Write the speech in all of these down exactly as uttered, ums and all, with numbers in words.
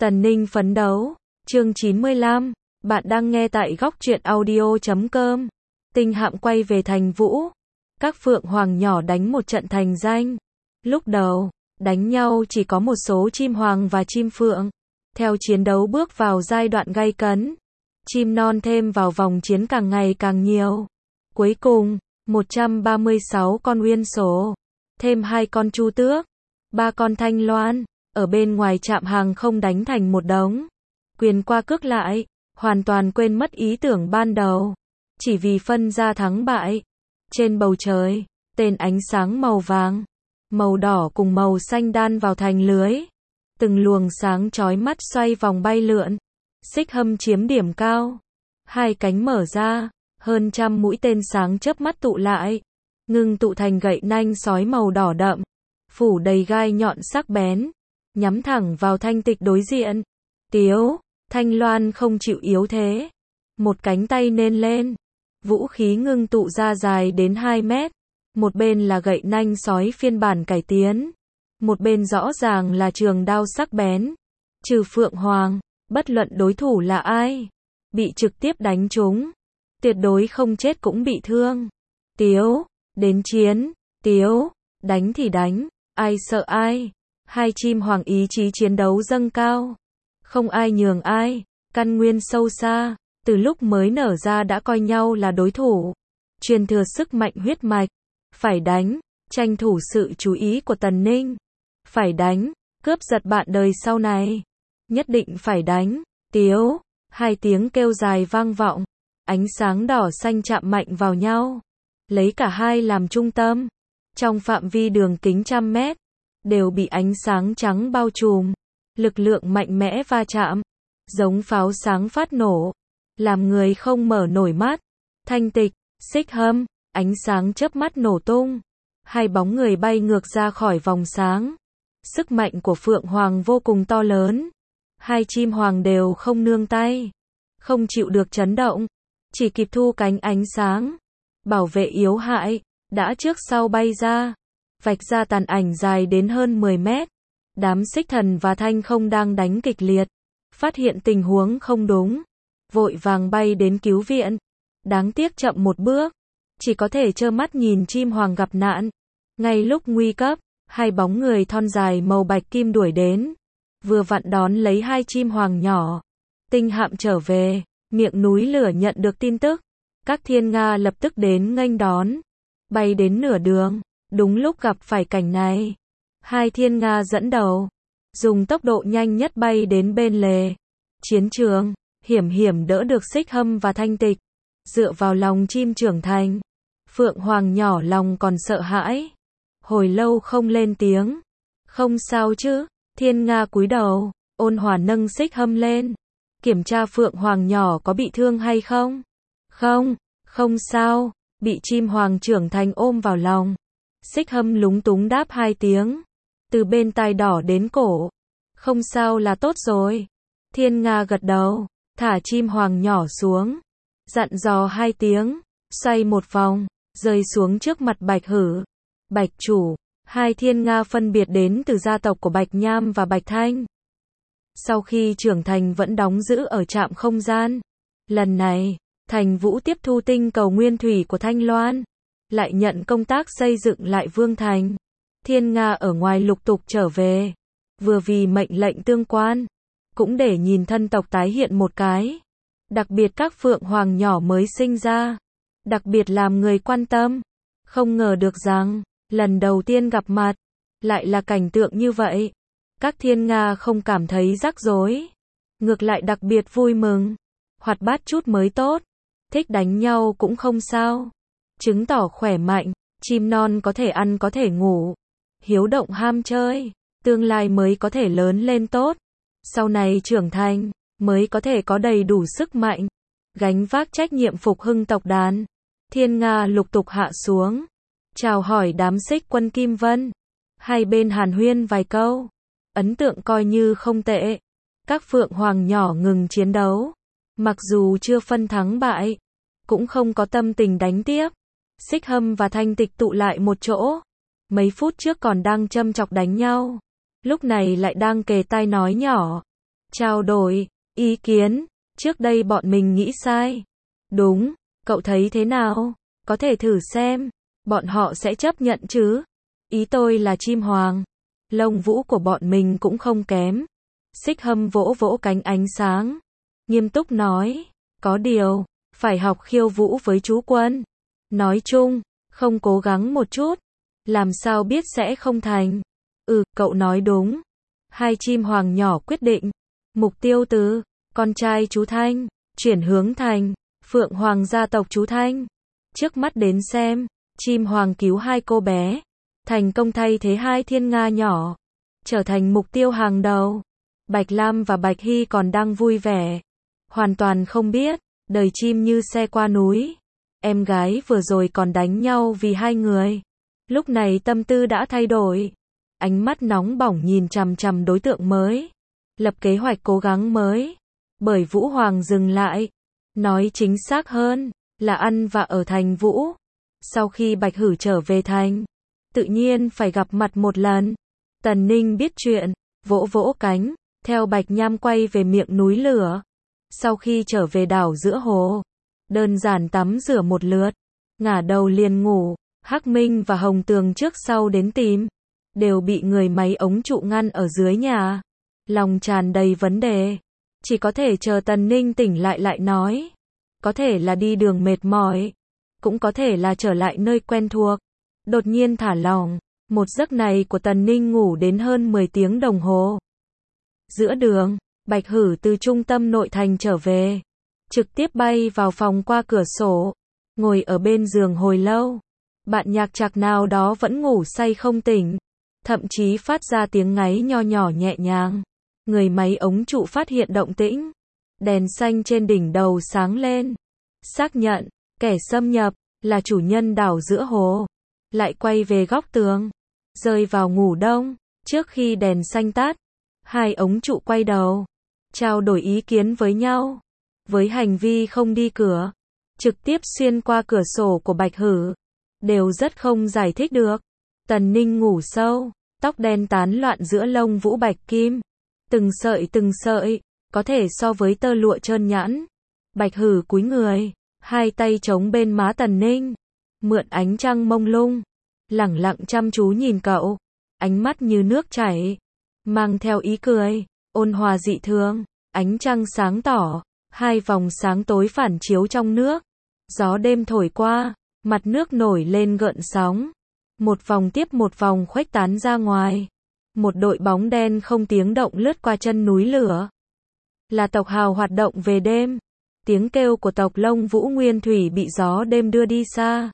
Tần Ninh phấn đấu, chương chín mươi lăm, bạn đang nghe tại góc truyện audio chấm com. Tinh hạm quay về thành Vũ, các phượng hoàng nhỏ đánh một trận thành danh. Lúc đầu, đánh nhau chỉ có một số chim hoàng và chim phượng. Theo chiến đấu bước vào giai đoạn gay cấn, chim non thêm vào vòng chiến càng ngày càng nhiều. Cuối cùng, một trăm ba mươi sáu con uyên sổ, thêm hai con chu tước, ba con thanh loan, ở bên ngoài trạm hàng không đánh thành một đống. Quyền qua cước lại, hoàn toàn quên mất ý tưởng ban đầu, chỉ vì phân ra thắng bại. Trên bầu trời, tên ánh sáng màu vàng, màu đỏ cùng màu xanh đan vào thành lưới. Từng luồng sáng chói mắt xoay vòng bay lượn. Xích Hâm chiếm điểm cao. Hai cánh mở ra, hơn trăm mũi tên sáng chớp mắt tụ lại, ngưng tụ thành gậy nanh sói màu đỏ đậm, phủ đầy gai nhọn sắc bén, nhắm thẳng vào Thanh Tịch đối diện. Tiếu, Thanh Loan không chịu yếu thế. Một cánh tay nên lên, vũ khí ngưng tụ ra dài đến hai mét. Một bên là gậy nanh sói phiên bản cải tiến, một bên rõ ràng là trường đao sắc bén. Trừ Phượng Hoàng, bất luận đối thủ là ai, bị trực tiếp đánh trúng, tuyệt đối không chết cũng bị thương. Tiếu, đến chiến, Tiếu, đánh thì đánh, ai sợ ai. Hai chim hoàng ý chí chiến đấu dâng cao, không ai nhường ai, căn nguyên sâu xa, từ lúc mới nở ra đã coi nhau là đối thủ. Truyền thừa sức mạnh huyết mạch, phải đánh, tranh thủ sự chú ý của Tần Ninh. Phải đánh, cướp giật bạn đời sau này. Nhất định phải đánh. Tiếu, hai tiếng kêu dài vang vọng, ánh sáng đỏ xanh chạm mạnh vào nhau, lấy cả hai làm trung tâm. Trong phạm vi đường kính trăm mét, đều bị ánh sáng trắng bao trùm. Lực lượng mạnh mẽ va chạm, giống pháo sáng phát nổ, làm người không mở nổi mắt. Thanh Tịch, Xích Hâm, ánh sáng chớp mắt nổ tung. Hai bóng người bay ngược ra khỏi vòng sáng. Sức mạnh của Phượng Hoàng vô cùng to lớn. Hai chim hoàng đều không nương tay, không chịu được chấn động, chỉ kịp thu cánh ánh sáng, bảo vệ yếu hại, đã trước sau bay ra, vạch ra tàn ảnh dài đến hơn mười mét. Đám Xích Thần và Thanh Không đang đánh kịch liệt, phát hiện tình huống không đúng, vội vàng bay đến cứu viện. Đáng tiếc chậm một bước, chỉ có thể trơ mắt nhìn chim hoàng gặp nạn. Ngay lúc nguy cấp, hai bóng người thon dài màu bạch kim đuổi đến, vừa vặn đón lấy hai chim hoàng nhỏ. Tinh hạm trở về, miệng núi lửa nhận được tin tức, các thiên nga lập tức đến nghênh đón. Bay đến nửa đường, đúng lúc gặp phải cảnh này. Hai thiên nga dẫn đầu, dùng tốc độ nhanh nhất bay đến bên lề chiến trường, hiểm hiểm đỡ được Xích Hâm và Thanh Tịch. Dựa vào lòng chim trưởng thành, Phượng Hoàng nhỏ lòng còn sợ hãi, hồi lâu không lên tiếng. Không sao chứ? Thiên nga cúi đầu, ôn hòa nâng Xích Hâm lên, kiểm tra Phượng Hoàng nhỏ có bị thương hay không. Không, không sao, bị chim hoàng trưởng thành ôm vào lòng. Xích Hâm lúng túng đáp hai tiếng, từ bên tai đỏ đến cổ. Không sao là tốt rồi. Thiên nga gật đầu, thả chim hoàng nhỏ xuống, dặn dò hai tiếng, xoay một vòng, rơi xuống trước mặt Bạch Hử. Bạch chủ, hai thiên nga phân biệt đến từ gia tộc của Bạch Nham và Bạch Thanh. Sau khi trưởng thành vẫn đóng giữ ở trạm không gian. Lần này, Thành Vũ tiếp thu tinh cầu nguyên thủy của Thanh Loan, lại nhận công tác xây dựng lại Vương Thành. Thiên nga ở ngoài lục tục trở về, vừa vì mệnh lệnh tương quan, cũng để nhìn thân tộc tái hiện một cái. Đặc biệt các phượng hoàng nhỏ mới sinh ra, đặc biệt làm người quan tâm. Không ngờ được rằng, lần đầu tiên gặp mặt, lại là cảnh tượng như vậy. Các thiên nga không cảm thấy rắc rối, ngược lại đặc biệt vui mừng, hoạt bát chút mới tốt. Thích đánh nhau cũng không sao, chứng tỏ khỏe mạnh. Chim non có thể ăn có thể ngủ, hiếu động ham chơi, tương lai mới có thể lớn lên tốt. Sau này trưởng thành, mới có thể có đầy đủ sức mạnh, gánh vác trách nhiệm phục hưng tộc đàn. Thiên nga lục tục hạ xuống, chào hỏi đám Xích Quân Kim Vân. Hai bên hàn huyên vài câu, ấn tượng coi như không tệ. Các phượng hoàng nhỏ ngừng chiến đấu, mặc dù chưa phân thắng bại, cũng không có tâm tình đánh tiếp. Xích Hâm và Thanh Tịch tụ lại một chỗ, mấy phút trước còn đang châm chọc đánh nhau, lúc này lại đang kề tai nói nhỏ. trao đổi ý kiến, trước đây bọn mình nghĩ sai. Đúng, cậu thấy thế nào? Có thể thử xem, bọn họ sẽ chấp nhận chứ? Ý tôi là chim hoàng, lông vũ của bọn mình cũng không kém. Xích Hâm vỗ vỗ cánh ánh sáng, nghiêm túc nói, có điều, phải học khiêu vũ với chú Quân. Nói chung, không cố gắng một chút, làm sao biết sẽ không thành. Ừ, cậu nói đúng. Hai chim hoàng nhỏ quyết định, mục tiêu từ con trai chú Thanh, chuyển hướng thành Phượng Hoàng gia tộc chú Thanh. Trước mắt đến xem, chim hoàng cứu hai cô bé, thành công thay thế hai thiên nga nhỏ, trở thành mục tiêu hàng đầu. Bạch Lam và Bạch Hy còn đang vui vẻ, hoàn toàn không biết, đời chim như xe qua núi. Em gái vừa rồi còn đánh nhau vì hai người, lúc này tâm tư đã thay đổi, ánh mắt nóng bỏng nhìn chằm chằm đối tượng mới, lập kế hoạch cố gắng mới. Bởi Vũ Hoàng dừng lại, nói chính xác hơn, là ăn và ở thành Vũ. Sau khi Bạch Hử trở về thành, tự nhiên phải gặp mặt một lần. Tần Ninh biết chuyện, vỗ vỗ cánh, theo Bạch Nham quay về miệng núi lửa. Sau khi trở về đảo giữa hồ, đơn giản tắm rửa một lượt, ngả đầu liền ngủ. Hắc Minh và Hồng Tường trước sau đến tìm, đều bị người máy ống trụ ngăn ở dưới nhà. Lòng tràn đầy vấn đề, chỉ có thể chờ Tần Ninh tỉnh lại lại nói. Có thể là đi đường mệt mỏi, cũng có thể là trở lại nơi quen thuộc. Đột nhiên thả lỏng, một giấc này của Tần Ninh ngủ đến hơn mười tiếng đồng hồ. Giữa đường, Bạch Hử từ trung tâm nội thành trở về, trực tiếp bay vào phòng qua cửa sổ, ngồi ở bên giường hồi lâu. Bạn nhạc trạc nào đó vẫn ngủ say không tỉnh, thậm chí phát ra tiếng ngáy nho nhỏ nhẹ nhàng. Người máy ống trụ phát hiện động tĩnh, đèn xanh trên đỉnh đầu sáng lên, xác nhận kẻ xâm nhập là chủ nhân đảo giữa hồ, lại quay về góc tường, rơi vào ngủ đông. Trước khi đèn xanh tắt, hai ống trụ quay đầu, trao đổi ý kiến với nhau. Với hành vi không đi cửa, trực tiếp xuyên qua cửa sổ của Bạch Hử, đều rất không giải thích được. Tần Ninh ngủ sâu, tóc đen tán loạn giữa lông vũ bạch kim, từng sợi từng sợi, có thể so với tơ lụa trơn nhẵn. Bạch Hử cúi người, hai tay chống bên má Tần Ninh, mượn ánh trăng mông lung, lẳng lặng chăm chú nhìn cậu, ánh mắt như nước chảy, mang theo ý cười, ôn hòa dị thường. Ánh trăng sáng tỏ, hai vòng sáng tối phản chiếu trong nước, gió đêm thổi qua, mặt nước nổi lên gợn sóng, một vòng tiếp một vòng khuếch tán ra ngoài. Một đội bóng đen không tiếng động lướt qua chân núi lửa. Là tộc Hào hoạt động về đêm. Tiếng kêu của tộc Lông Vũ Nguyên Thủy bị gió đêm đưa đi xa,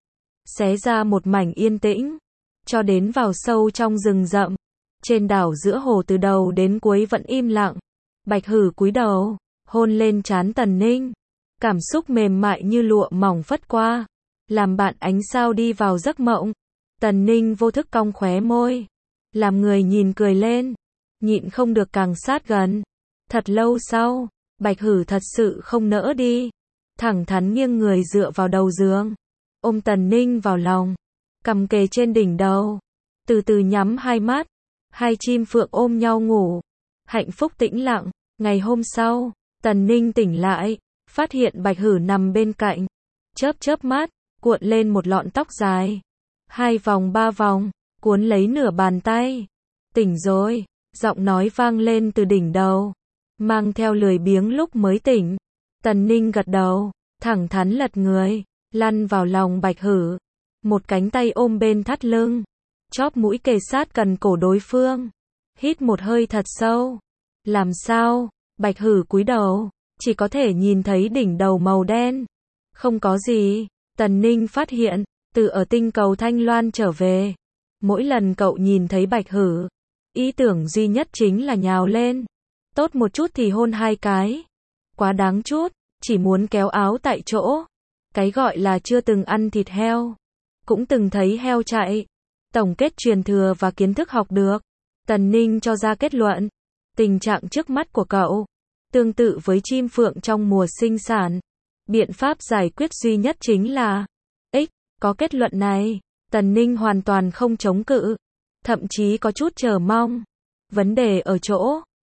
xé ra một mảnh yên tĩnh, cho đến vào sâu trong rừng rậm. Trên đảo giữa hồ từ đầu đến cuối vẫn im lặng. Bạch Hử cúi đầu, hôn lên trán Tần Ninh, cảm xúc mềm mại như lụa mỏng phất qua, làm bạn ánh sao đi vào giấc mộng. Tần Ninh vô thức cong khóe môi, làm người nhìn cười lên, nhịn không được càng sát gần. Thật lâu sau, Bạch Hử thật sự không nỡ đi, thẳng thắn nghiêng người dựa vào đầu giường, ôm Tần Ninh vào lòng, cầm kề trên đỉnh đầu, từ từ nhắm hai mắt. Hai chim phượng ôm nhau ngủ, hạnh phúc tĩnh lặng. Ngày hôm sau, Tần Ninh tỉnh lại, phát hiện Bạch Hử nằm bên cạnh, chớp chớp mắt, cuộn lên một lọn tóc dài, hai vòng ba vòng, cuốn lấy nửa bàn tay. Tỉnh rồi, giọng nói vang lên từ đỉnh đầu, mang theo lười biếng lúc mới tỉnh. Tần Ninh gật đầu, thẳng thắn lật người, lăn vào lòng Bạch Hử, một cánh tay ôm bên thắt lưng, chóp mũi kề sát gần cổ đối phương, hít một hơi thật sâu. Làm sao? Bạch Hử cúi đầu, chỉ có thể nhìn thấy đỉnh đầu màu đen. Không có gì. Tần Ninh phát hiện, từ ở tinh cầu Thanh Loan trở về, mỗi lần cậu nhìn thấy Bạch Hử, ý tưởng duy nhất chính là nhào lên, tốt một chút thì hôn hai cái, quá đáng chút, chỉ muốn kéo áo tại chỗ. Cái gọi là chưa từng ăn thịt heo, cũng từng thấy heo chạy. Tổng kết truyền thừa và kiến thức học được, Tần Ninh cho ra kết luận, tình trạng trước mắt của cậu tương tự với chim phượng trong mùa sinh sản. Biện pháp giải quyết duy nhất chính là X. Có kết luận này, Tần Ninh hoàn toàn không chống cự, thậm chí có chút chờ mong. Vấn đề ở chỗ,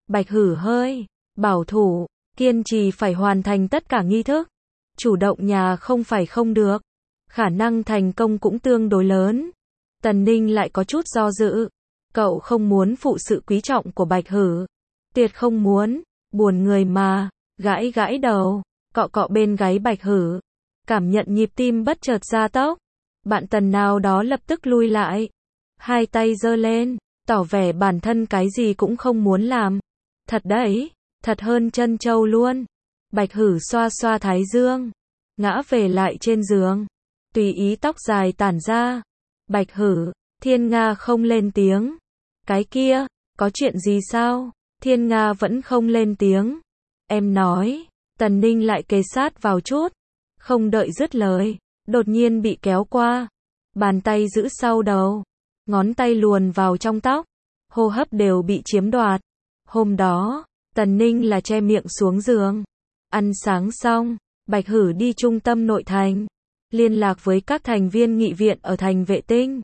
Bạch Hử hơi bảo thủ, kiên trì phải hoàn thành tất cả nghi thức. Chủ động nhà không phải không được, khả năng thành công cũng tương đối lớn. Tần Ninh lại có chút do dự. Cậu không muốn phụ sự quý trọng của Bạch Hử. Tuyệt không muốn, buồn người mà, gãi gãi đầu, cọ cọ bên gáy Bạch Hử. Cảm nhận nhịp tim bất chợt gia tốc. Bạn Tần nào đó lập tức lui lại. Hai tay giơ lên, tỏ vẻ bản thân cái gì cũng không muốn làm. Thật đấy, thật hơn chân châu luôn. Bạch Hử xoa xoa thái dương, ngã về lại trên giường, tùy ý tóc dài tản ra. Bạch Hử, Thiên Nga không lên tiếng. Cái kia, có chuyện gì sao? Thiên Nga vẫn không lên tiếng. Em nói, Tần Ninh lại kề sát vào chút. Không đợi dứt lời, đột nhiên bị kéo qua. Bàn tay giữ sau đầu, ngón tay luồn vào trong tóc, hô hấp đều bị chiếm đoạt. Hôm đó, Tần Ninh là che miệng xuống giường. Ăn sáng xong, Bạch Hử đi trung tâm nội thành, liên lạc với các thành viên nghị viện ở thành Vệ Tinh.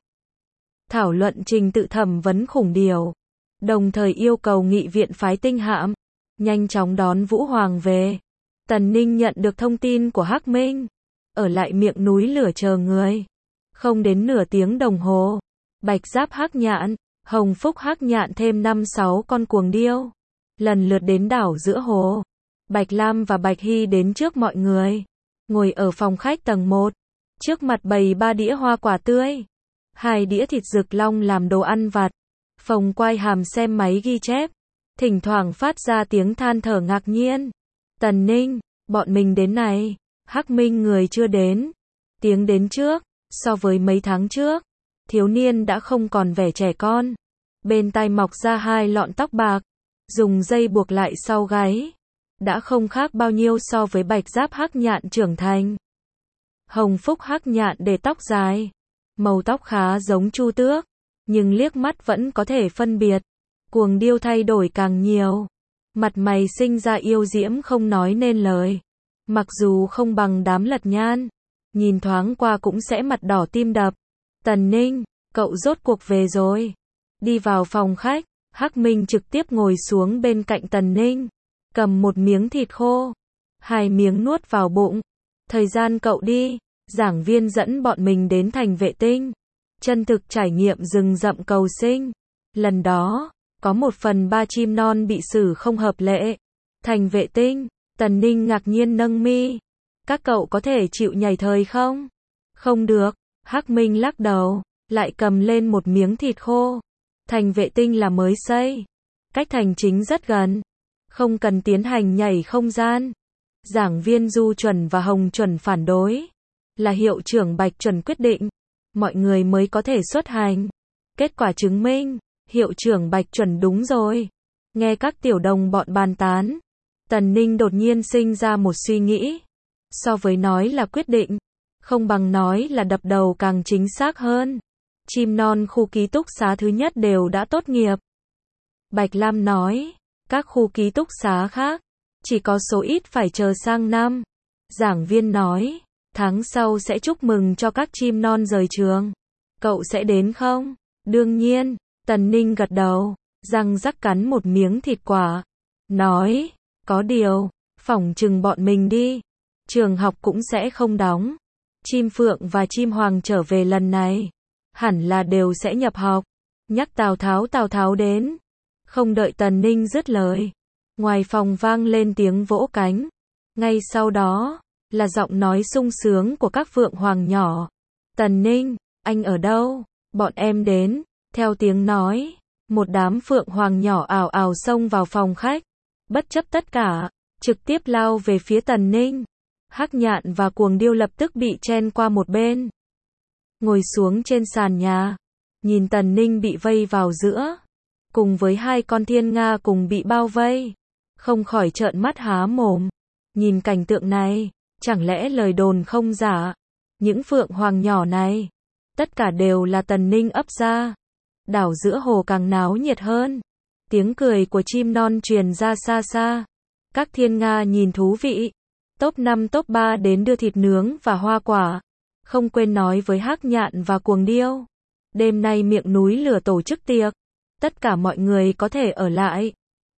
Thảo luận trình tự thẩm vấn khủng điều, đồng thời yêu cầu nghị viện phái tinh hạm, nhanh chóng đón Vũ Hoàng về. Tần Ninh nhận được thông tin của Hắc Minh, ở lại miệng núi lửa chờ người. Không đến nửa tiếng đồng hồ, Bạch Giáp Hắc Nhạn, Hồng Phúc Hắc Nhạn thêm năm sáu con cuồng điêu, lần lượt đến đảo giữa hồ. Bạch Lam và Bạch Hy đến trước mọi người, ngồi ở phòng khách tầng một, trước mặt bày ba đĩa hoa quả tươi, hai đĩa thịt rực long làm đồ ăn vặt, Phồng Quai Hàm xem máy ghi chép, thỉnh thoảng phát ra tiếng than thở ngạc nhiên. Tần Ninh, bọn mình đến này. Hắc Minh người chưa đến. Tiếng đến trước, so với mấy tháng trước, thiếu niên đã không còn vẻ trẻ con. Bên tai mọc ra hai lọn tóc bạc, dùng dây buộc lại sau gáy. Đã không khác bao nhiêu so với Bạch Giáp Hắc Nhạn trưởng thành. Hồng Phúc Hắc Nhạn để tóc dài, màu tóc khá giống Chu Tước, nhưng liếc mắt vẫn có thể phân biệt. Cuồng điêu thay đổi càng nhiều, mặt mày sinh ra yêu diễm không nói nên lời. Mặc dù không bằng đám Lật Nhan, nhìn thoáng qua cũng sẽ mặt đỏ tim đập. Tần Ninh, cậu rốt cuộc về rồi. Đi vào phòng khách, Hắc Minh trực tiếp ngồi xuống bên cạnh Tần Ninh, cầm một miếng thịt khô, hai miếng nuốt vào bụng. Thời gian cậu đi, giảng viên dẫn bọn mình đến thành Vệ Tinh, chân thực trải nghiệm rừng rậm cầu sinh. Lần đó, có một phần ba chim non bị xử không hợp lệ. Thành Vệ Tinh, Tần Ninh ngạc nhiên nâng mi. Các cậu có thể chịu nhảy thời không? Không được, Hắc Minh lắc đầu, lại cầm lên một miếng thịt khô. Thành Vệ Tinh là mới xây, cách thành chính rất gần, không cần tiến hành nhảy không gian. Giảng viên Du Chuẩn và Hồng Chuẩn phản đối, là hiệu trưởng Bạch Chuẩn quyết định, mọi người mới có thể xuất hành. Kết quả chứng minh, hiệu trưởng Bạch Chuẩn đúng rồi. Nghe các tiểu đồng bọn bàn tán, Tần Ninh đột nhiên sinh ra một suy nghĩ. So với nói là quyết định, không bằng nói là đập đầu càng chính xác hơn. Chim non khu ký túc xá thứ nhất đều đã tốt nghiệp. Bạch Lam nói, các khu ký túc xá khác, chỉ có số ít phải chờ sang năm. Giảng viên nói, tháng sau sẽ chúc mừng cho các chim non rời trường. Cậu sẽ đến không? Đương nhiên, Tần Ninh gật đầu, răng rắc cắn một miếng thịt quả. Nói, có điều, phỏng chừng bọn mình đi, trường học cũng sẽ không đóng. Chim Phượng và Chim Hoàng trở về lần này, hẳn là đều sẽ nhập học. Nhắc Tào Tháo Tào Tháo đến. Không đợi Tần Ninh dứt lời, ngoài phòng vang lên tiếng vỗ cánh. Ngay sau đó, là giọng nói sung sướng của các Phượng Hoàng nhỏ. Tần Ninh, anh ở đâu? Bọn em đến. Theo tiếng nói, một đám Phượng Hoàng nhỏ ào ào xông vào phòng khách, bất chấp tất cả, trực tiếp lao về phía Tần Ninh. Hắc Nhạn và Cuồng Điêu lập tức bị chen qua một bên, ngồi xuống trên sàn nhà, nhìn Tần Ninh bị vây vào giữa, cùng với hai con thiên nga cùng bị bao vây, không khỏi trợn mắt há mồm. Nhìn cảnh tượng này, chẳng lẽ lời đồn không giả, những Phượng Hoàng nhỏ này, tất cả đều là Tần Ninh ấp ra. Đảo giữa hồ càng náo nhiệt hơn, tiếng cười của chim non truyền ra xa xa. Các thiên nga nhìn thú vị, top năm top ba đến đưa thịt nướng và hoa quả, không quên nói với Hắc Nhạn và Cuồng Điêu, đêm nay miệng núi lửa tổ chức tiệc, tất cả mọi người có thể ở lại.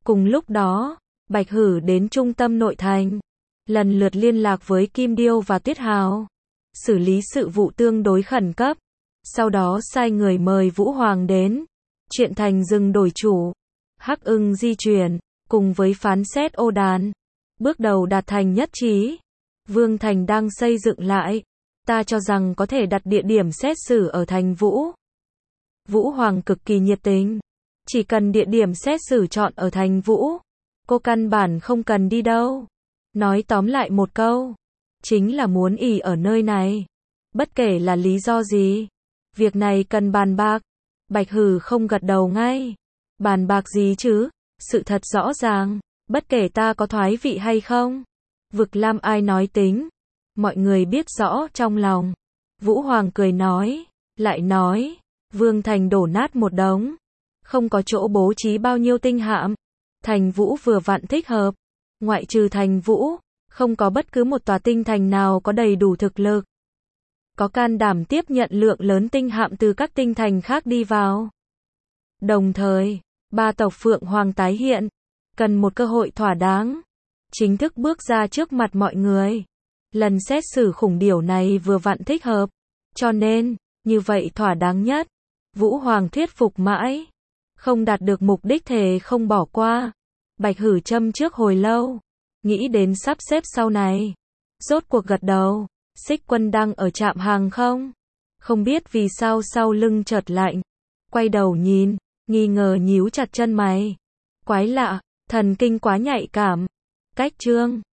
Cùng lúc đó, Bạch Hử đến trung tâm nội thành, lần lượt liên lạc với Kim Điêu và Tuyết Hào, xử lý sự vụ tương đối khẩn cấp, sau đó sai người mời Vũ Hoàng đến. Chuyện thành dừng đổi chủ, Hắc Ưng di chuyển, cùng với phán xét ô đàn, bước đầu đạt thành nhất trí. Vương Thành đang xây dựng lại, ta cho rằng có thể đặt địa điểm xét xử ở thành Vũ. Vũ Hoàng cực kỳ nhiệt tình, chỉ cần địa điểm xét xử chọn ở thành Vũ, cô căn bản không cần đi đâu. Nói tóm lại một câu, chính là muốn ỉ ở nơi này, bất kể là lý do gì. Việc này cần bàn bạc. Bạch Hử không gật đầu ngay. Bàn bạc gì chứ? Sự thật rõ ràng, bất kể ta có thoái vị hay không, Vực Lam ai nói tính. Mọi người biết rõ trong lòng. Vũ Hoàng cười nói, lại nói, Vương Thành đổ nát một đống, không có chỗ bố trí bao nhiêu tinh hạm. Thành Vũ vừa vặn thích hợp, ngoại trừ thành Vũ, không có bất cứ một tòa tinh thành nào có đầy đủ thực lực, có can đảm tiếp nhận lượng lớn tinh hạm từ các tinh thành khác đi vào. Đồng thời, ba tộc Phượng Hoàng tái hiện, cần một cơ hội thỏa đáng, chính thức bước ra trước mặt mọi người. Lần xét xử khủng điểu này vừa vặn thích hợp, cho nên, như vậy thỏa đáng nhất. Vũ Hoàng thuyết phục mãi, không đạt được mục đích thề không bỏ qua. Bạch Hử châm trước hồi lâu, nghĩ đến sắp xếp sau này, rốt cuộc gật đầu. Xích Quân đang ở trạm hàng không, không biết vì sao sau lưng chợt lạnh, quay đầu nhìn, nghi ngờ nhíu chặt chân mày. Quái lạ, thần kinh quá nhạy cảm. Cách chương